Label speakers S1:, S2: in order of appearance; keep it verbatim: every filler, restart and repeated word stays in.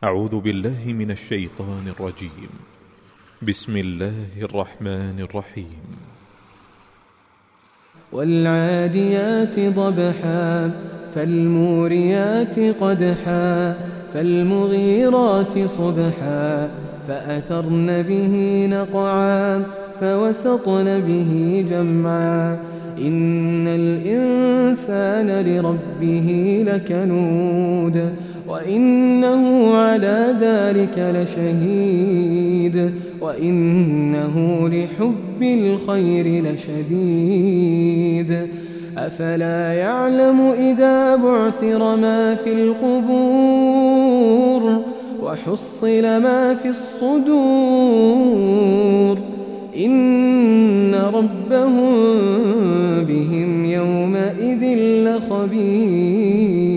S1: أعوذ بالله من الشيطان الرجيم. بسم الله الرحمن الرحيم.
S2: والعاديات ضبحا فالموريات قدحا فالمغيرات صبحا فأثرن به نقعا فوسطن به جمعا إن الإنسان لربه لكنود وإنه على ذلك لشهيد وإنه لحب الخير لشديد أفلا يعلم إذا بعثر ما في القبور وحصل ما في الصدور إن ربهم بهم يومئذ لخبير.